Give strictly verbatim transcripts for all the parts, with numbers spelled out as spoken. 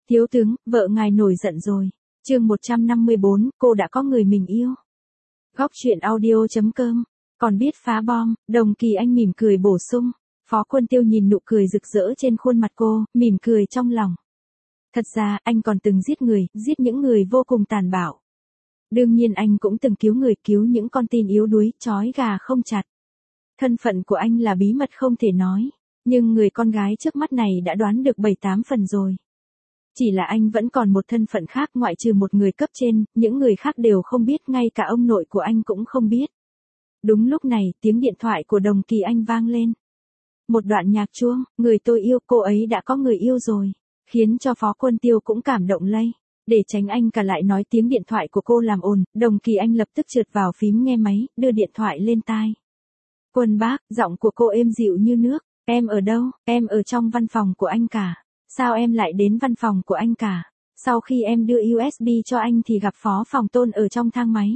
Thiếu tướng, vợ ngài nổi giận rồi. Chương một trăm năm mươi bốn, cô đã có người mình yêu. Góc truyện audio chấm com. Còn biết phá bom, Đồng Kỳ Anh mỉm cười bổ sung. Phó Quân Tiêu nhìn nụ cười rực rỡ trên khuôn mặt cô, mỉm cười trong lòng. Thật ra, anh còn từng giết người, giết những người vô cùng tàn bạo. Đương nhiên anh cũng từng cứu người, cứu những con tin yếu đuối, trói gà không chặt. Thân phận của anh là bí mật không thể nói, nhưng người con gái trước mắt này đã đoán được bảy tám phần rồi. Chỉ là anh vẫn còn một thân phận khác, ngoại trừ một người cấp trên, những người khác đều không biết, ngay cả ông nội của anh cũng không biết. Đúng lúc này, tiếng điện thoại của Đồng Kỳ Anh vang lên. Một đoạn nhạc chuông, người tôi yêu, cô ấy đã có người yêu rồi, khiến cho Phó Quân Tiêu cũng cảm động lây. Để tránh anh cả lại nói tiếng điện thoại của cô làm ồn, Đồng Kỳ Anh lập tức trượt vào phím nghe máy, đưa điện thoại lên tai. Quân bác, giọng của cô êm dịu như nước. Em ở đâu? Em ở trong văn phòng của anh cả. Sao em lại đến văn phòng của anh cả? Sau khi em đưa u ét bê cho anh thì gặp Phó Phòng Tôn ở trong thang máy.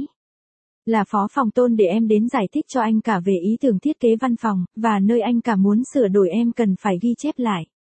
Là Phó Phòng Tôn để em đến giải thích cho anh cả về ý tưởng thiết kế văn phòng, và nơi anh cả muốn sửa đổi em cần phải ghi chép lại.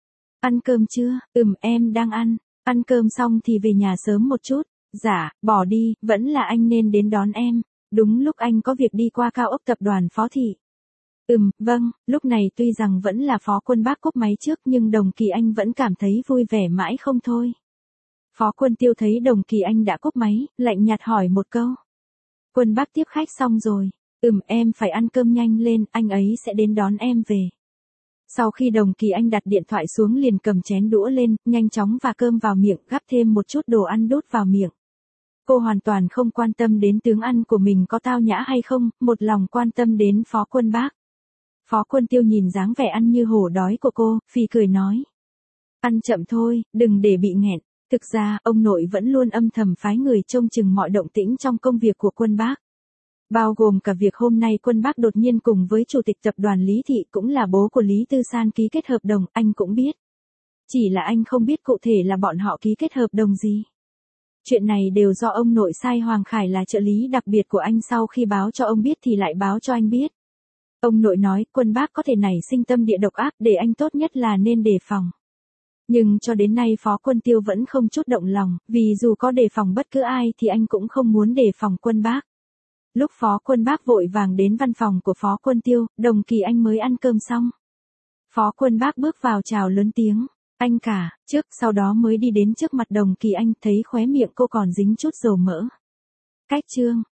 Ăn cơm chưa? Ừm, em đang ăn. Ăn cơm xong thì về nhà sớm một chút. Dạ, bỏ đi, vẫn là anh nên đến đón em. Đúng lúc anh có việc đi qua cao ốc tập đoàn Phó Thị. Ừm, vâng, lúc này tuy rằng vẫn là Phó Quân bác cúp máy trước nhưng Đồng Kỳ Anh vẫn cảm thấy vui vẻ mãi không thôi. Phó Quân Tiêu thấy Đồng Kỳ Anh đã cúp máy, lạnh nhạt hỏi một câu. Quân bác tiếp khách xong rồi. Ừm, em phải ăn cơm nhanh lên, anh ấy sẽ đến đón em về. Sau khi Đồng Kỳ Anh đặt điện thoại xuống liền cầm chén đũa lên, nhanh chóng và cơm vào miệng, gắp thêm một chút đồ ăn đút vào miệng. Cô hoàn toàn không quan tâm đến tướng ăn của mình có tao nhã hay không, một lòng quan tâm đến Phó Quân bác. Phó Quân Tiêu nhìn dáng vẻ ăn như hổ đói của cô, phì cười nói. Ăn chậm thôi, đừng để bị nghẹn. Thực ra, ông nội vẫn luôn âm thầm phái người trông chừng mọi động tĩnh trong công việc của Quân bác. Bao gồm cả việc hôm nay Quân bác đột nhiên cùng với chủ tịch tập đoàn Lý Thị cũng là bố của Lý Tư San ký kết hợp đồng, anh cũng biết. Chỉ là anh không biết cụ thể là bọn họ ký kết hợp đồng gì. Chuyện này đều do ông nội sai Hoàng Khải là trợ lý đặc biệt của anh sau khi báo cho ông biết thì lại báo cho anh biết. Ông nội nói Quân bác có thể nảy sinh tâm địa độc ác, để anh tốt nhất là nên đề phòng. Nhưng cho đến nay Phó Quân Tiêu vẫn không chút động lòng, vì dù có đề phòng bất cứ ai thì anh cũng không muốn đề phòng Quân bác. Lúc Phó Quân bác vội vàng đến văn phòng của Phó Quân Tiêu, Đồng Kỳ Anh mới ăn cơm xong. Phó Quân bác bước vào chào lớn tiếng. Anh cả, trước sau đó mới đi đến trước mặt Đồng Kỳ Anh, thấy khóe miệng cô còn dính chút dầu mỡ. Cách trương,